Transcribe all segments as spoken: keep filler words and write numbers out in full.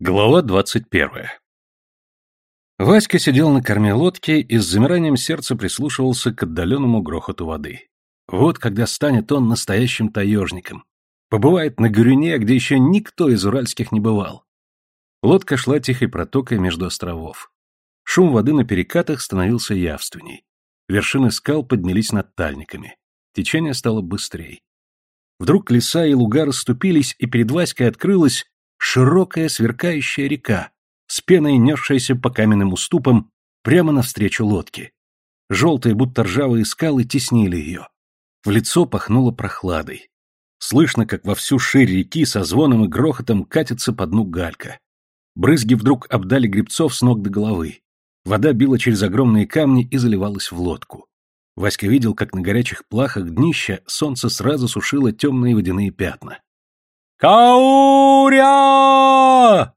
Глава двадцать первая. Васька сидел на корме лодки и с замиранием сердца прислушивался к отдаленному грохоту воды. Вот когда станет он настоящим таежником. Побывает на Горюне, где еще никто из уральских не бывал. Лодка шла тихой протокой между островов. Шум воды на перекатах становился явственней. Вершины скал поднялись над тальниками. Течение стало быстрей. Вдруг леса и луга расступились, и перед Васькой открылась широкая сверкающая река, с пеной несшаяся по каменным уступам прямо навстречу лодке. Желтые, будто ржавые скалы теснили ее. В лицо пахнуло прохладой. Слышно, как во всю ширь реки со звоном и грохотом катится по дну галька. Брызги вдруг обдали гребцов с ног до головы. Вода била через огромные камни и заливалась в лодку. Васька видел, как на горячих плахах днища солнце сразу сушило темные водяные пятна. «Кауря!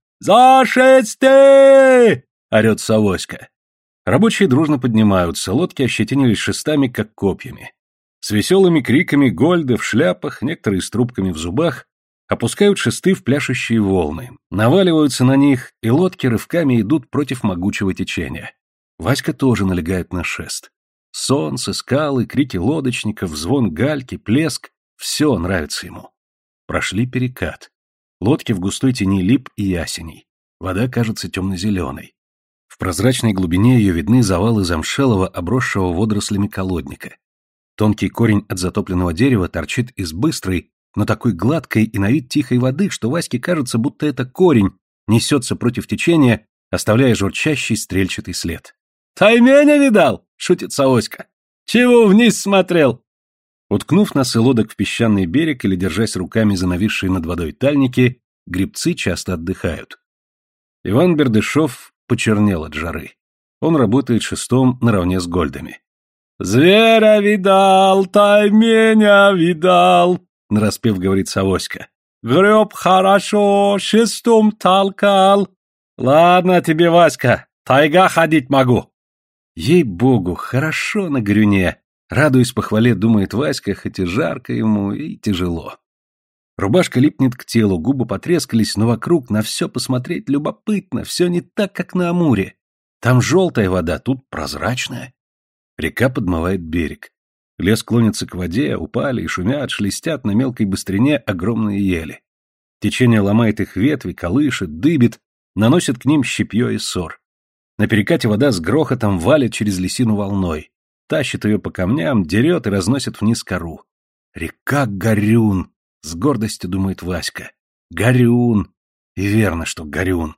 Зашесты!» — орет Савоська. Рабочие дружно поднимаются, лодки ощетинились шестами, как копьями. С веселыми криками гольды в шляпах, некоторые с трубками в зубах, опускают шесты в пляшущие волны, наваливаются на них, и лодки рывками идут против могучего течения. Васька тоже налегает на шест. Солнце, скалы, крики лодочников, звон гальки, плеск — все нравится ему. Прошли перекат. Лодки в густой тени лип и ясеней. Вода кажется темно-зеленой. В прозрачной глубине ее видны завалы замшелого, обросшего водорослями колодника. Тонкий корень от затопленного дерева торчит из быстрой, но такой гладкой и на вид тихой воды, что Ваське кажется, будто это корень несется против течения, оставляя журчащий стрельчатый след. «Тайменя видал?» — шутит Савоська. «Чего вниз смотрел?» Уткнув носы лодок в песчаный берег или держась руками за нависшие над водой тальники, гребцы часто отдыхают. Иван Бердышев почернел от жары. Он работает шестом наравне с гольдами. «Зверя видал, тайменя видал», — нараспев говорит Савоська. «Греб хорошо, шестом толкал. Ладно тебе, Васька, тайга ходить могу». Ей-богу, хорошо на Горюне. Радуясь похвале, думает Васька, хоть и жарко ему, и тяжело. Рубашка липнет к телу, губы потрескались, но вокруг на все посмотреть любопытно, все не так, как на Амуре. Там желтая вода, тут прозрачная. Река подмывает берег. Лес клонится к воде, упали и шумят, шелестят на мелкой быстрине огромные ели. Течение ломает их ветви, колышет, дыбит, наносит к ним щепье и сор. На перекате вода с грохотом валит через лесину волной. Тащит ее по камням, дерет и разносит вниз кору. Река Горюн, с гордостью думает Васька. Горюн. И верно, что Горюн.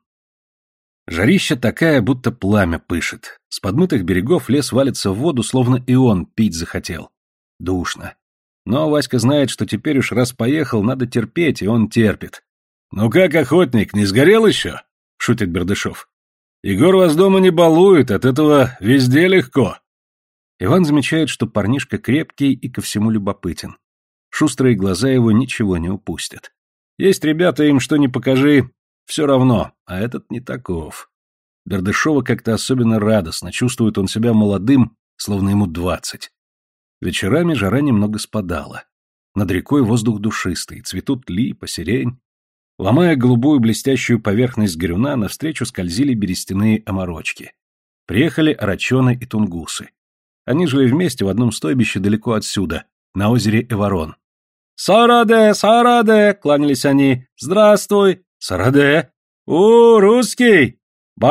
Жарища такая, будто пламя пышет. С подмытых берегов лес валится в воду, словно и он пить захотел. Душно. Но Васька знает, что теперь уж раз поехал, надо терпеть, и он терпит. «Ну как, охотник, не сгорел еще?» — шутит Бердышев. «Егор вас дома не балует, от этого везде легко». Иван замечает, что парнишка крепкий и ко всему любопытен. Шустрые глаза его ничего не упустят. Есть ребята, им что ни покажи, все равно, а этот не таков. Бердышева как-то особенно радостно, чувствует он себя молодым, словно ему двадцать. Вечерами жара немного спадала. Над рекой воздух душистый, цветут липа, сирень. Ломая голубую блестящую поверхность Горюна, навстречу скользили берестяные оморочки. Приехали арачоны и тунгусы. Они жили вместе в одном стойбище далеко отсюда, на озере Эварон. «Сараде, Сараде!» — кланялись они. «Здравствуй!» «Сараде!» «У, русский!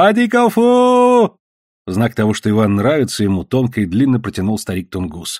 Бадикафу!» В знак того, что Иван нравится ему, тонко и длинно протянул старик тунгус.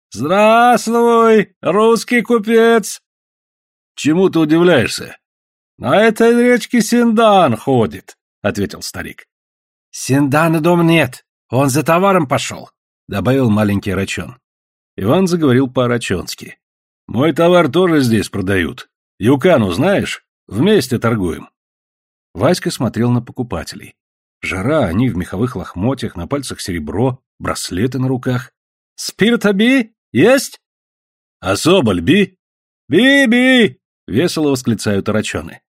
«Здравствуй, русский купец!» «Чему ты удивляешься?» «На этой речке Синдан ходит», — ответил старик. «Синдана дома нет, он за товаром пошел», — добавил маленький арачон. Иван заговорил по-арачонски. «Мой товар тоже здесь продают. Юкану знаешь? Вместе торгуем». Васька смотрел на покупателей. Жара, они в меховых лохмотьях, на пальцах серебро, браслеты на руках. «Спирта би? Есть?» «А соболь би?» «Би-би!» — весело восклицают арачоны.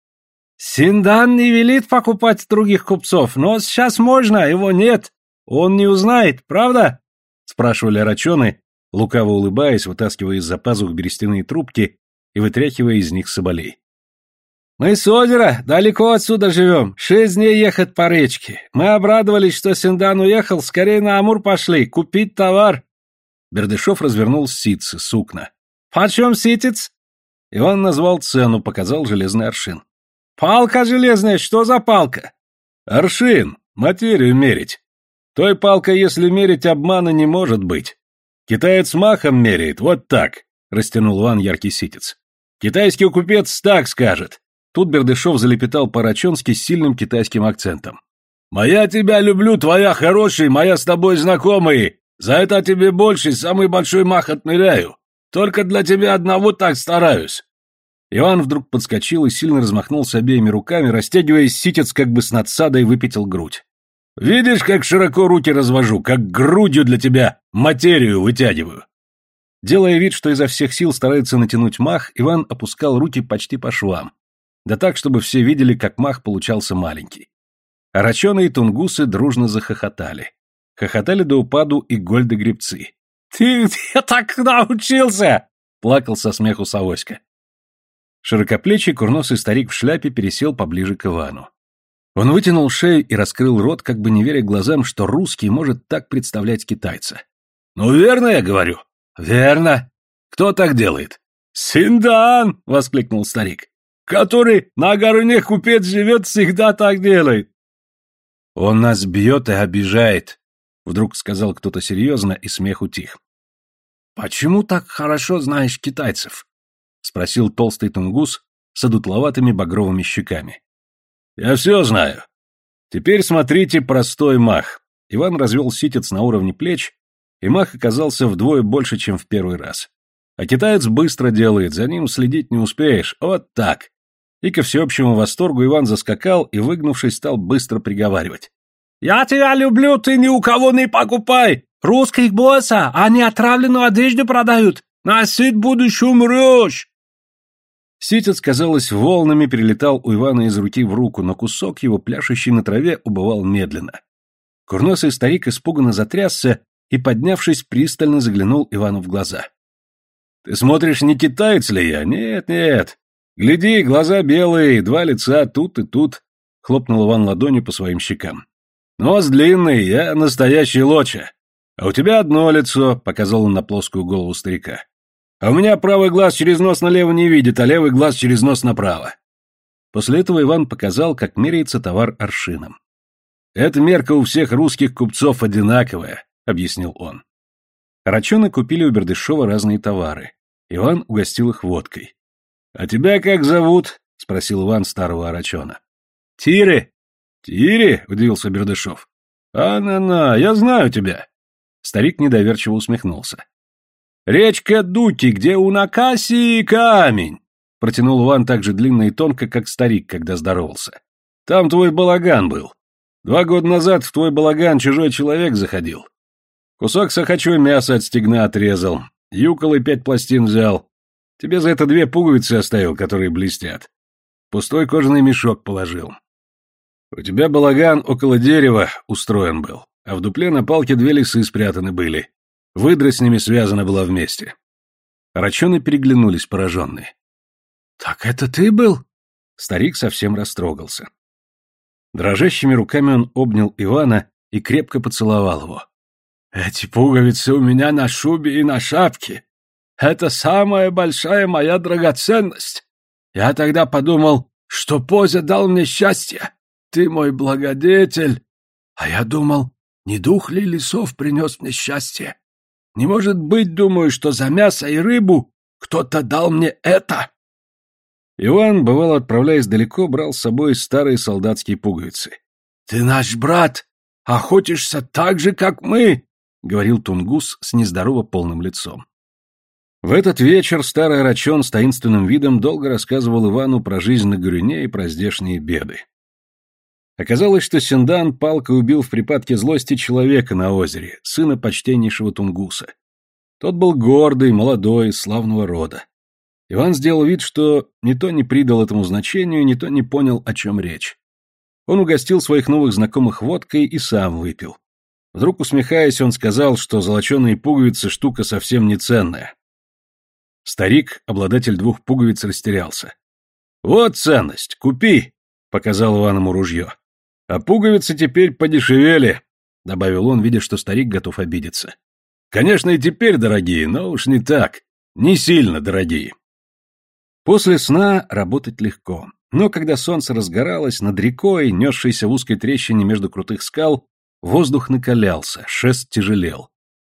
«Синдан не велит покупать других купцов, но сейчас можно, его нет. Он не узнает, правда?» — спрашивали арачоны, лукаво улыбаясь, вытаскивая из-за пазух берестяные трубки и вытряхивая из них соболей. Мы с озера, далеко отсюда живем, шесть дней ехать по речке. Мы обрадовались, что Синдан уехал, скорее на Амур пошли, купить товар. Бердышев развернул ситцы, сукна. Почем ситец? Иван назвал цену, показал железный аршин. Палка железная, что за палка? Аршин, материю мерить. Той палкой, если мерить, обмана не может быть. Китаец махом меряет, вот так, растянул Иван яркий ситец. Китайский купец так скажет. Тут Бердышев залепетал по-рачонски с сильным китайским акцентом. «Моя тебя люблю, твоя хороший, моя с тобой знакомый. За это тебе больше, самый большой мах отмеряю. Только для тебя одного так стараюсь». Иван вдруг подскочил и сильно размахнулся обеими руками, растягивая ситец, как бы с надсадой выпятил грудь. «Видишь, как широко руки развожу, как грудью для тебя материю вытягиваю». Делая вид, что изо всех сил старается натянуть мах, Иван опускал руки почти по швам. Да так, чтобы все видели, как мах получался маленький. А раченые тунгусы дружно захохотали. Хохотали до упаду и гольды-гребцы. «Ты где так научился?» — плакал со смеху Савоська. Широкоплечий курносый старик в шляпе пересел поближе к Ивану. Он вытянул шею и раскрыл рот, как бы не веря глазам, что русский может так представлять китайца. «Ну, верно я говорю?» «Верно. Кто так делает?» «Синдан!» — воскликнул старик. «Который на горне купец живет, всегда так делает». «Он нас бьет и обижает», — вдруг сказал кто-то серьезно, и смех утих. «Почему так хорошо знаешь китайцев?» — спросил толстый тунгус с одутловатыми багровыми щеками. «Я все знаю. Теперь смотрите простой мах». Иван развел ситец на уровне плеч, и мах оказался вдвое больше, чем в первый раз. А китаец быстро делает, за ним следить не успеешь. Вот так. И ко всеобщему восторгу Иван заскакал и, выгнувшись, стал быстро приговаривать. «Я тебя люблю, ты ни у кого не покупай! Русских босса, они отравленную одежду продают! Носить будешь, умрешь!» Ситец, казалось, волнами перелетал у Ивана из руки в руку, но кусок его, пляшущий на траве, убывал медленно. Курносый старик испуганно затрясся и, поднявшись, пристально заглянул Ивану в глаза. «Ты смотришь, не китаец ли я? Нет, нет. Гляди, глаза белые, два лица тут и тут», — хлопнул Иван ладонью по своим щекам. «Нос длинный, я настоящий лоча. А у тебя одно лицо», — показал он на плоскую голову старика. «А у меня правый глаз через нос налево не видит, а левый глаз через нос направо». После этого Иван показал, как меряется товар аршином. «Эта мерка у всех русских купцов одинаковая», — объяснил он. Рачоны купили у Бердышева разные товары. Иван угостил их водкой. «А тебя как зовут?» — спросил Иван старого Арачона. «Тире». «Тире?» — удивился Бердышев. «А-на-на, я знаю тебя». Старик недоверчиво усмехнулся. «Речка Дуки, где у Накаси камень», — протянул Иван так же длинно и тонко, как старик, когда здоровался. «Там твой балаган был. Два года назад в твой балаган чужой человек заходил. Кусок сахачой мяса от стегна отрезал, юкол и пять пластин взял. Тебе за это две пуговицы оставил, которые блестят. Пустой кожаный мешок положил. У тебя балаган около дерева устроен был, а в дупле на палке две лисы спрятаны были. Выдра с ними связана была вместе». Рачоны переглянулись, пораженные. «Так это ты был?» Старик совсем растрогался. Дрожащими руками он обнял Ивана и крепко поцеловал его. «Эти пуговицы у меня на шубе и на шапке. Это самая большая моя драгоценность. Я тогда подумал, что Позя дал мне счастье. Ты мой благодетель. А я думал, не дух ли лесов принес мне счастье? Не может быть, думаю, что за мясо и рыбу кто-то дал мне это». Иван, бывало, отправляясь далеко, брал с собой старые солдатские пуговицы. «Ты наш брат, охотишься так же, как мы», — говорил тунгус с нездорово полным лицом. В этот вечер старый Арачон с таинственным видом долго рассказывал Ивану про жизнь на Горюне и про здешние беды. Оказалось, что Синдан палкой убил в припадке злости человека на озере, сына почтеннейшего тунгуса. Тот был гордый, молодой, славного рода. Иван сделал вид, что ни то не придал этому значению, ни то не понял, о чем речь. Он угостил своих новых знакомых водкой и сам выпил. Вдруг, усмехаясь, он сказал, что золоченые пуговицы штука совсем не ценная. Старик, обладатель двух пуговиц, растерялся. Вот ценность, купи, показал Иван ему ружье. А пуговицы теперь подешевели, добавил он, видя, что старик готов обидеться. Конечно, и теперь дорогие, но уж не так, не сильно дорогие. После сна работать легко, но когда солнце разгоралось, над рекой, несшейся в узкой трещине между крутых скал, воздух накалялся, шест тяжелел.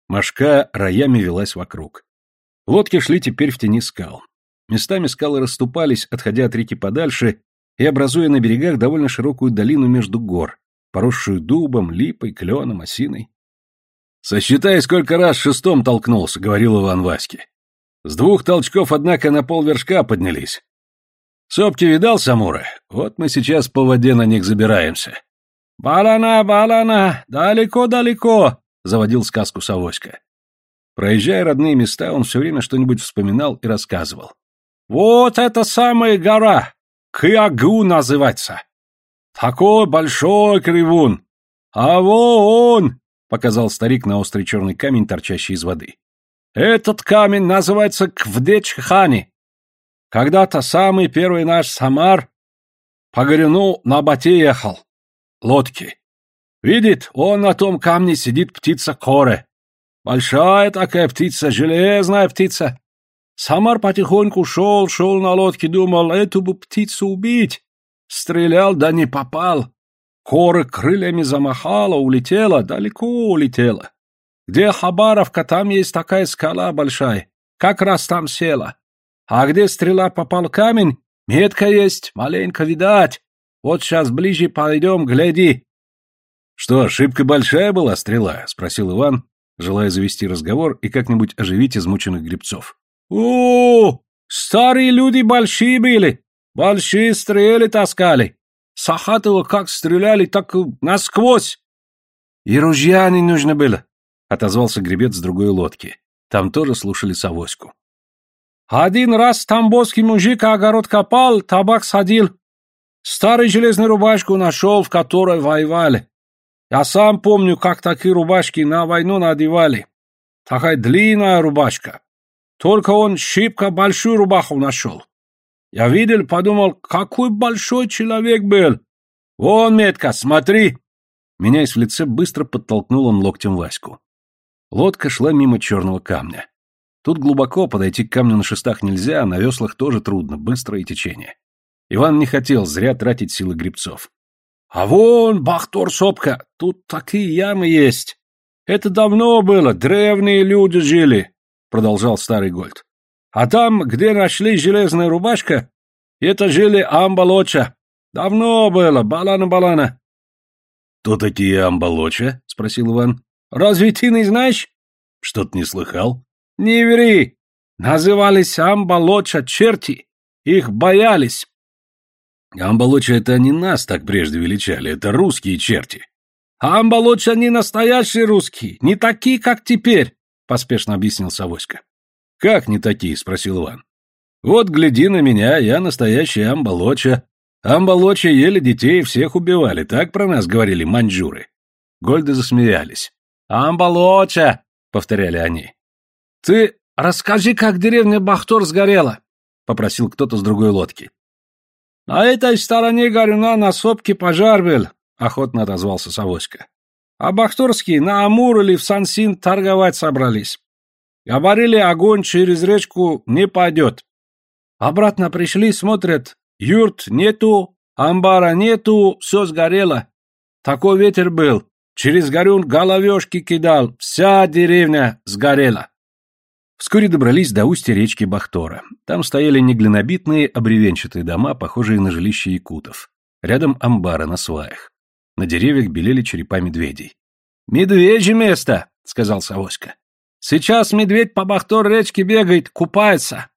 Мошка роями велась вокруг. Лодки шли теперь в тени скал. Местами скалы расступались, отходя от реки подальше и образуя на берегах довольно широкую долину между гор, поросшую дубом, липой, кленом, осиной. «Сосчитай, сколько раз шестом толкнулся», — говорил Иван Ваське. «С двух толчков, однако, на полвершка поднялись. Сопки видал, Самуры? Вот мы сейчас по воде на них забираемся». «Балана, балана, далеко-далеко», — заводил сказку Савоська. Проезжая родные места, он все время что-нибудь вспоминал и рассказывал. «Вот это самая гора, Кыагу называется. Такой большой кривун. А вон, — показал старик на острый черный камень, торчащий из воды. Этот камень называется Квдечхани. Когда-то самый первый наш Самар по горюну на бате ехал. Лодки. Видит, он на том камне сидит птица Коре. Большая такая птица, железная птица. Самар потихоньку шел, шел на лодке, думал, эту бы птицу убить. Стрелял, да не попал. Коре крыльями замахала, улетела, далеко улетела. Где Хабаровка, там есть такая скала большая, как раз там села. А где стрела попал камень, метка есть, маленько видать. Вот сейчас ближе пойдем, гляди. — Что, ошибка большая была стрела? — спросил Иван, желая завести разговор и как-нибудь оживить измученных гребцов. — О, старые люди большие были, большие стрелы таскали. Сахатова как стреляли, так насквозь. — И ружья не нужно было, — отозвался гребец с другой лодки. Там тоже слушали Савоську. Один раз тамбовский мужик огород копал, табак садил. Старую железную рубашку нашел, в которой воевали. Я сам помню, как такие рубашки на войну надевали. Такая длинная рубашка. Только он шибко большую рубаху нашел. Я видел, подумал, какой большой человек был. Вон метка, смотри. Меняясь в лице, быстро подтолкнул он локтем Ваську. Лодка шла мимо черного камня. Тут глубоко подойти к камню на шестах нельзя, а на веслах тоже трудно, быстрое течение. Иван не хотел зря тратить силы гребцов. — А вон, Бахтор-сопка, тут такие ямы есть. Это давно было, древние люди жили, — продолжал старый Гольд. — А там, где нашли железная рубашка, это жили Амбалоча. Давно было, балана-балана. — Кто такие Амбалоча? — спросил Иван. — Разве ты не знаешь? — Что-то не слыхал. — Не ври. Назывались Амбалоча черти. Их боялись. Амбалоча — это они нас так прежде величали, это русские черти. Амбалоча не настоящие русские, не такие, как теперь, — поспешно объяснил Савоська. — Как не такие? — спросил Иван. — Вот гляди на меня, я настоящий Амбалоча. Амбалоча ели детей, всех убивали, так про нас говорили маньчжуры. Гольды засмеялись. — Амбалоча, — повторяли они. — Ты расскажи, как деревня Бахтор сгорела, — попросил кто-то с другой лодки. — На этой стороне горюна на сопке пожар был, — охотно отозвался Савоська. — А бахторские на Амур или в Сансин торговать собрались. Говорили, огонь через речку не пойдет. Обратно пришли, смотрят, юрт нету, амбара нету, все сгорело. Такой ветер был, через горюн головешки кидал, вся деревня сгорела. Вскоре добрались до устья речки Бахтора. Там стояли не глинобитные, а бревенчатые дома, похожие на жилища якутов. Рядом амбары на сваях. На деревьях белели черепа медведей. «Медвежье место», — сказал Савоська. «Сейчас медведь по Бахтор речке бегает, купается».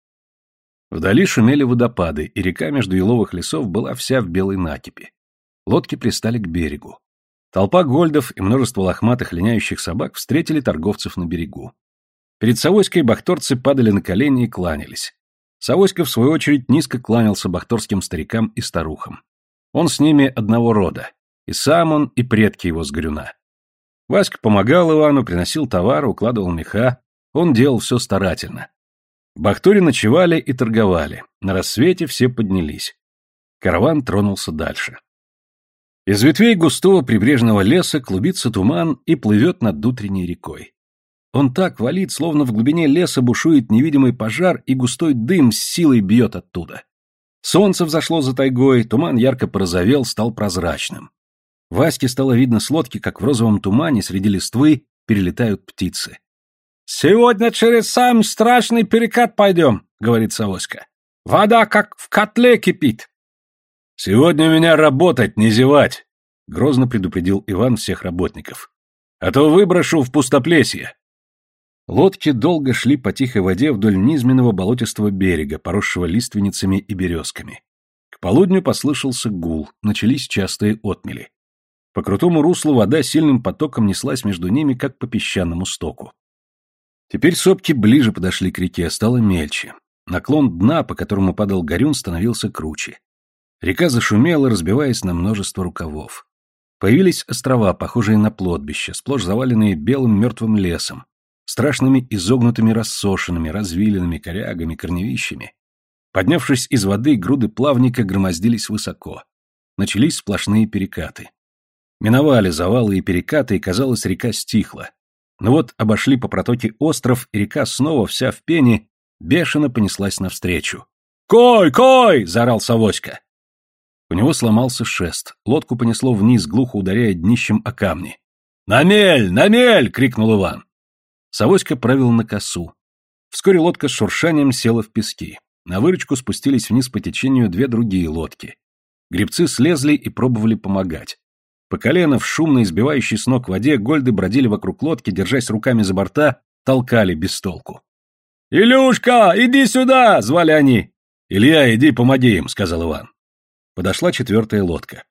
Вдали шумели водопады, и река между еловых лесов была вся в белой накипи. Лодки пристали к берегу. Толпа гольдов и множество лохматых линяющих собак встретили торговцев на берегу. Перед Савоськой бахторцы падали на колени и кланялись. Савоська, в свою очередь, низко кланялся бахторским старикам и старухам. Он с ними одного рода, и сам он, и предки его с горюна. Васька помогал Ивану, приносил товар, укладывал меха, он делал все старательно. В Бахторе ночевали и торговали, на рассвете все поднялись. Караван тронулся дальше. Из ветвей густого прибрежного леса клубится туман и плывет над утренней рекой. Он так валит, словно в глубине леса бушует невидимый пожар, и густой дым с силой бьет оттуда. Солнце взошло за тайгой, туман ярко порозовел, стал прозрачным. Ваське стало видно с лодки, как в розовом тумане среди листвы перелетают птицы. «Сегодня через самый страшный перекат пойдем», — говорит Савоська. «Вода как в котле кипит». «Сегодня у меня работать, не зевать», — грозно предупредил Иван всех работников. «А то выброшу в пустоплесье». Лодки долго шли по тихой воде вдоль низменного болотистого берега, поросшего лиственницами и березками. К полудню послышался гул, начались частые отмели. По крутому руслу вода сильным потоком неслась между ними, как по песчаному стоку. Теперь сопки ближе подошли к реке, стало мельче. Наклон дна, по которому падал горюн, становился круче. Река зашумела, разбиваясь на множество рукавов. Появились острова, похожие на плотбища, сплошь заваленные белым мертвым лесом, страшными изогнутыми рассошенными, развилинами, корягами, корневищами. Поднявшись из воды, груды плавника громоздились высоко. Начались сплошные перекаты. Миновали завалы и перекаты, и, казалось, река стихла. Но вот обошли по протоке остров, и река снова вся в пене бешено понеслась навстречу. «Кой, кой!» — заорал Савоська. У него сломался шест, лодку понесло вниз, глухо ударяя днищем о камни. «На мель! На мель!» — крикнул Иван. Савоська правил на косу. Вскоре лодка с шуршанием села в пески. На выручку спустились вниз по течению две другие лодки. Гребцы слезли и пробовали помогать. По колено в шумной, избивающей с ног воде гольды бродили вокруг лодки, держась руками за борта, толкали без толку. «Илюшка, иди сюда!» — звали они. «Илья, иди, помоги им», — сказал Иван. Подошла четвертая лодка.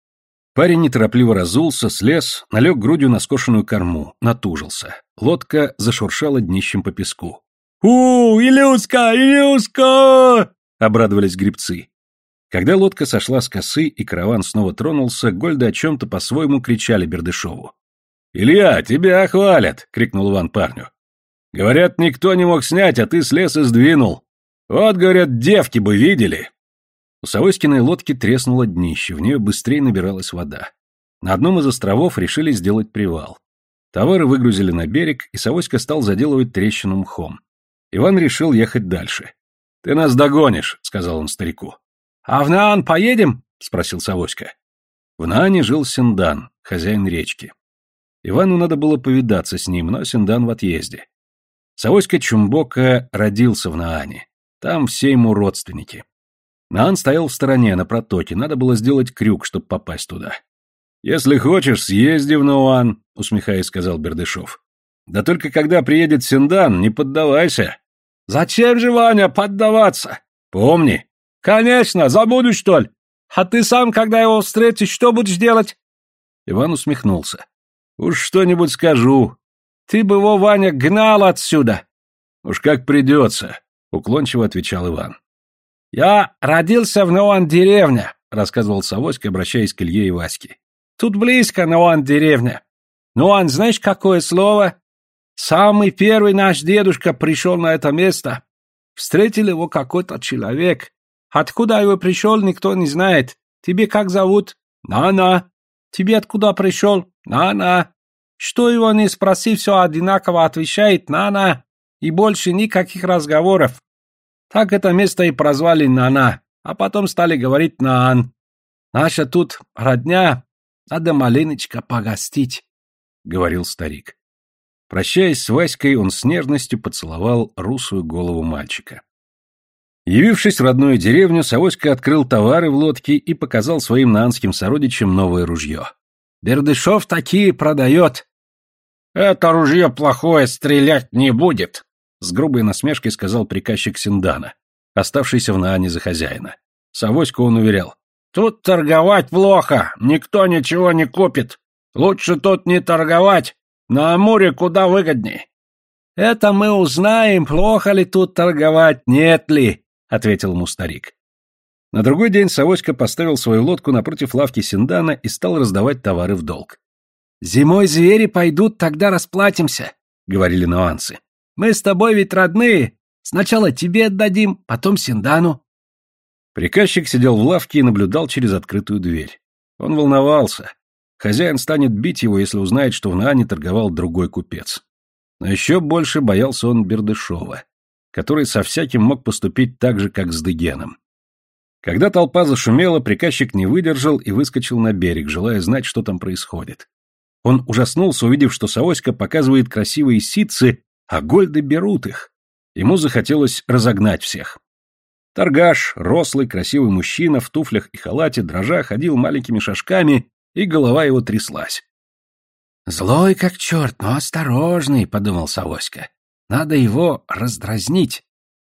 Парень неторопливо разулся, слез, налег грудью на скошенную корму, натужился. Лодка зашуршала днищем по песку. «У, Илюшка, Илюшка!» — обрадовались гребцы. Когда лодка сошла с косы и караван снова тронулся, гольды о чем-то по-своему кричали Бердышеву. «Илья, тебя хвалят!» — крикнул Иван парню. «Говорят, никто не мог снять, а ты слез и сдвинул. Вот, говорят, девки бы видели!» У Савоськиной лодки треснуло днище, в нее быстрее набиралась вода. На одном из островов решили сделать привал. Товары выгрузили на берег, и Савоська стал заделывать трещину мхом. Иван решил ехать дальше. «Ты нас догонишь», — сказал он старику. «А в Наан поедем?» — спросил Савоська. В Наане жил Синдан, хозяин речки. Ивану надо было повидаться с ним, но Синдан в отъезде. Савоська Чумбока родился в Наане. Там все ему родственники. Наан стоял в стороне, на протоке, надо было сделать крюк, чтобы попасть туда. «Если хочешь, съезди в Наан», — усмехаясь, сказал Бердышев. «Да только когда приедет Синдан, не поддавайся». «Зачем же, Ваня, поддаваться?» «Помни». «Конечно, забуду, что ли? А ты сам, когда его встретишь, что будешь делать?» Иван усмехнулся. «Уж что-нибудь скажу». «Ты бы его, Ваня, гнал отсюда». «Уж как придется», — уклончиво отвечал Иван. «Я родился в Науан-деревне», — рассказывал Савоська, обращаясь к Илье и Ваське. «Тут близко Науан-деревня. Науан, знаешь, какое слово? Самый первый наш дедушка пришел на это место. Встретил его какой-то человек. Откуда его пришел, никто не знает. Тебе как зовут? На-на. Тебе откуда пришел? На-на. Что его не спроси, все одинаково отвечает на-на. И больше никаких разговоров. Так это место и прозвали На-на, а потом стали говорить Наан. Наша тут родня, надо маленечко погостить», — говорил старик. Прощаясь с Васькой, он с нежностью поцеловал русую голову мальчика. Явившись в родную деревню, Савоська открыл товары в лодке и показал своим наанским сородичам новое ружье. «Бердышев такие продает». «Это ружье плохое, стрелять не будет», — с грубой насмешкой сказал приказчик Синдана, оставшийся в Наане за хозяина. Савоську он уверял. «Тут торговать плохо, никто ничего не купит. Лучше тут не торговать, на Амуре куда выгоднее». «Это мы узнаем, плохо ли тут торговать, нет ли», — ответил ему старик. На другой день Савоська поставил свою лодку напротив лавки Синдана и стал раздавать товары в долг. «Зимой звери пойдут, тогда расплатимся», — говорили нуансы. «Мы с тобой ведь родные. Сначала тебе отдадим, потом Синдану». Приказчик сидел в лавке и наблюдал через открытую дверь. Он волновался. Хозяин станет бить его, если узнает, что в Наане торговал другой купец. Но еще больше боялся он Бердышева, который со всяким мог поступить так же, как с Дегеном. Когда толпа зашумела, приказчик не выдержал и выскочил на берег, желая знать, что там происходит. Он ужаснулся, увидев, что Савоська показывает красивые ситцы, а гольды берут их. Ему захотелось разогнать всех. Торгаш, рослый, красивый мужчина, в туфлях и халате, дрожа, ходил маленькими шажками, и голова его тряслась. «Злой как черт, но осторожный», — подумал Савоська. «Надо его раздразнить».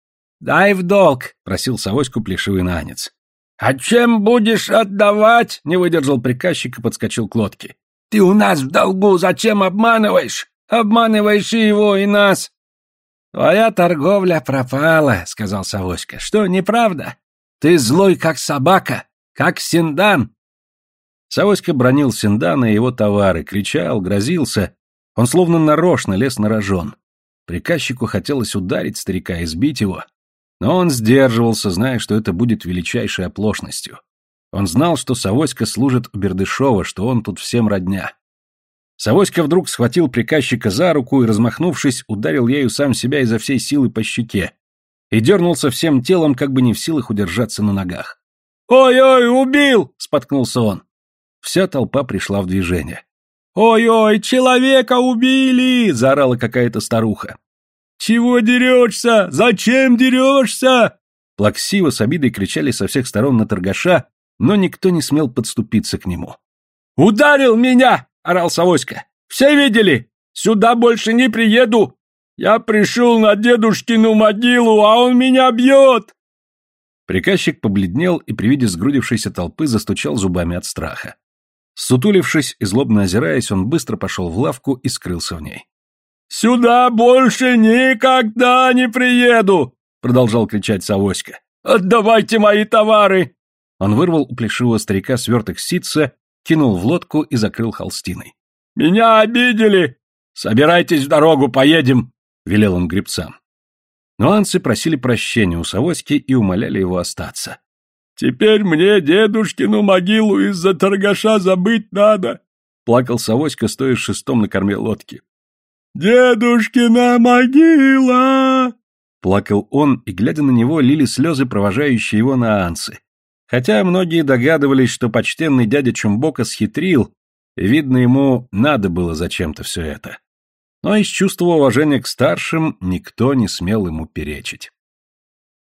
«Дай в долг», — просил Савоську плешивый наанец. «А чем будешь отдавать?» — не выдержал приказчик и подскочил к лодке. «Ты у нас в долгу, зачем обманываешь? Обманываешь и его, и нас». «Твоя торговля пропала», — сказал Савоська. «Что, неправда? Ты злой, как собака, как Синдан». Савоська бранил Синдана и его товары, кричал, грозился. Он словно нарочно лез на рожон. Приказчику хотелось ударить старика и сбить его. Но он сдерживался, зная, что это будет величайшей оплошностью. Он знал, что Савоська служит у Бердышева, что он тут всем родня. Савоська вдруг схватил приказчика за руку и, размахнувшись, ударил ею сам себя изо всей силы по щеке и дернулся всем телом, как бы не в силах удержаться на ногах. «Ой-ой, убил!» — споткнулся он. Вся толпа пришла в движение. «Ой-ой, человека убили!» — заорала какая-то старуха. «Чего дерешься? Зачем дерешься?» Плаксиво с обидой кричали со всех сторон на торгаша, но никто не смел подступиться к нему. «Ударил меня!» — орал Савоська. «Все видели? Сюда больше не приеду! Я пришел на дедушкину могилу, а он меня бьет!» Приказчик побледнел и при виде сгрудившейся толпы застучал зубами от страха. Сутулившись и злобно озираясь, он быстро пошел в лавку и скрылся в ней. «Сюда больше никогда не приеду!» — продолжал кричать Савоська. «Отдавайте мои товары!» Он вырвал у плешивого старика сверток ситца, кинул в лодку и закрыл холстиной. «Меня обидели! Собирайтесь в дорогу, поедем!» — велел он гребцам. Нуанцы просили прощения у Савоськи и умоляли его остаться. «Теперь мне дедушкину могилу из-за торгаша забыть надо!» — плакал Савоська, стоя шестом на корме лодки. «Дедушкина могила!» — плакал он, и, глядя на него, лили слезы, провожающие его наанцы. Хотя многие догадывались, что почтенный дядя Чумбока схитрил, и, видно, ему надо было зачем-то все это. Но из чувства уважения к старшим никто не смел ему перечить.